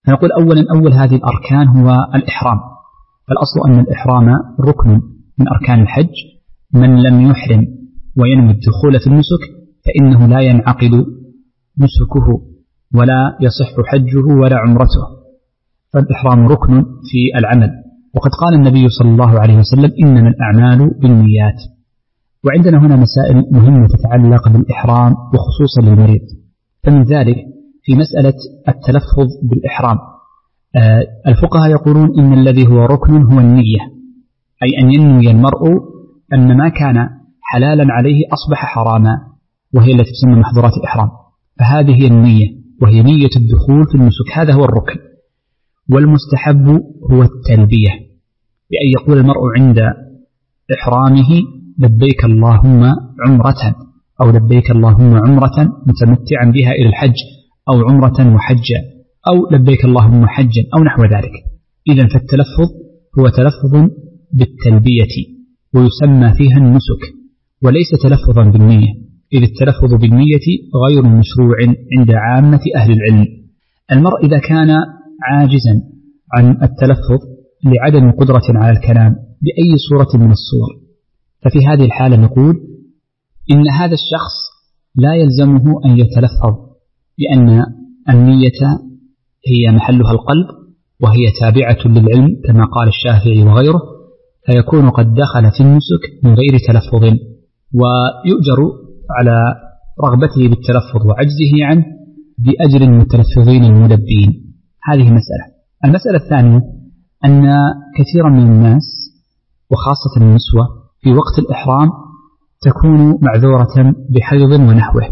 فنقول أول هذه الأركان هو الإحرام. فالأصل أن الإحرام ركن من أركان الحج. من لم يحرم وينوي الدخول في النسك فإنه لا ينعقد نسكه ولا يصح حجه ولا عمرته. فالإحرام ركن في العمل. وقد قال النبي صلى الله عليه وسلم إنما الأعمال بالنيات. وعندنا هنا مسائل مهمة تتعلق بالإحرام وخصوصا للمريض. فمن ذلك في مسألة التلفظ بالإحرام، الفقهاء يقولون إن الذي هو ركن هو النية، أي أن ينوي المرء أن ما كان حلالا عليه أصبح حراما، وهي التي تسمى محظورات الإحرام. فهذه هي النية، وهي نية الدخول في النسك، هذا هو الركن. والمستحب هو التلبية، بأن يقول المرء عند إحرامه لبيك اللهم عمرة، أو لبيك اللهم عمرة متمتعا بها إلى الحج، أو عمرة وحجا، أو لبيك اللهم حجا، أو نحو ذلك. إذن فالتلفظ هو تلفظ بالتلبية، ويسمى فيها النسك، وليس تلفظا بالنية، إذ التلفظ بالنية غير مشروع عند عامة أهل العلم. المرء إذا كان عاجزا عن التلفظ لعدم قدرة على الكلام بأي صورة من الصور، ففي هذه الحالة نقول إن هذا الشخص لا يلزمه أن يتلفظ، لأن النية هي محلها القلب، وهي تابعة للعلم كما قال الشافعي وغيره، فيكون قد دخل في النسك من غير تلفظ، ويؤجر على رغبته بالتلفظ وعجزه عنه بأجر المتلفظين الملبين. هذه مسألة. المسألة الثانية أن كثيرا من الناس وخاصة النسوة في وقت الإحرام تكون معذورة بحيض ونحوه،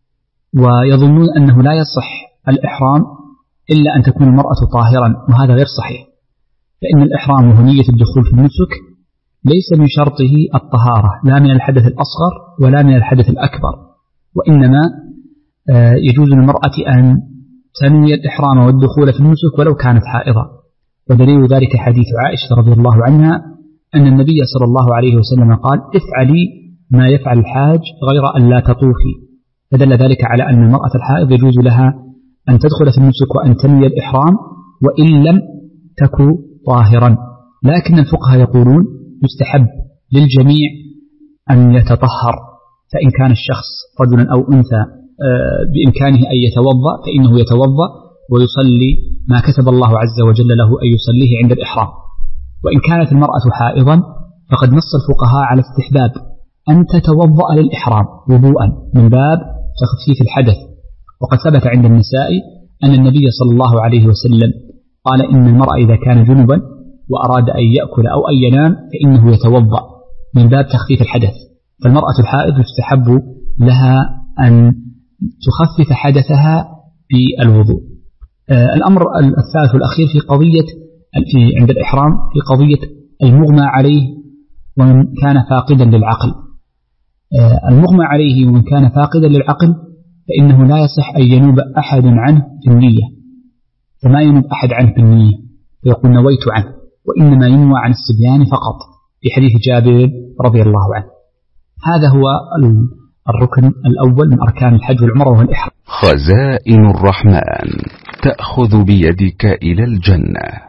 ويظنون أنه لا يصح الإحرام إلا أن تكون المرأة طاهرا، وهذا غير صحيح. فإن الإحرام وهو نية الدخول في النسك ليس من شرطه الطهارة، لا من الحدث الأصغر ولا من الحدث الأكبر، وإنما يجوز للمرأة أن تنوي الإحرام والدخول في النسك ولو كانت حائضة. ودليل ذلك حديث عائشة رضي الله عنها أن النبي صلى الله عليه وسلم قال افعلي ما يفعل الحاج غير أن لا تطوفي، فدل ذلك على أن المرأة الحائض يجوز لها أن تدخل في النسك وأن تنوي الإحرام وإن لم تكن طاهرا. لكن الفقهاء يقولون يستحب للجميع أن يتطهر، فإن كان الشخص رجلا أو أنثى بإمكانه أن يتوضأ فإنه يتوضأ ويصلي ما كتب الله عز وجل له أن يصليه عند الإحرام. وإن كانت المرأة حائضا فقد نص الفقهاء على استحباب أن تتوضأ للإحرام وضوءا من باب تخفيف الحدث. وقد ثبت عند النساء أن النبي صلى الله عليه وسلم قال إن المرأة إذا كان جنبا وأراد أن يأكل أو أن ينام فإنه يتوضأ من باب تخفيف الحدث. فالمرأة الحائض يستحب لها أن تخفف حدثها بالوضوء. الأمر الثالث والأخير في قضية عند الإحرام في قضية المغمى عليه ومن كان فاقدا للعقل. المغمى عليه ومن كان فاقدا للعقل فإنه لا يصح أن ينوب أحد عنه في النية، فما ينوب أحد عنه في النية فيقول نويت عنه، وإنما ينوى عن الصبيان فقط في حديث جابر رضي الله عنه. هذا هو الركن الأول من أركان الحج والعمرة وهو الإحرام. خزائن الرحمن تأخذ بيدك إلى الجنة.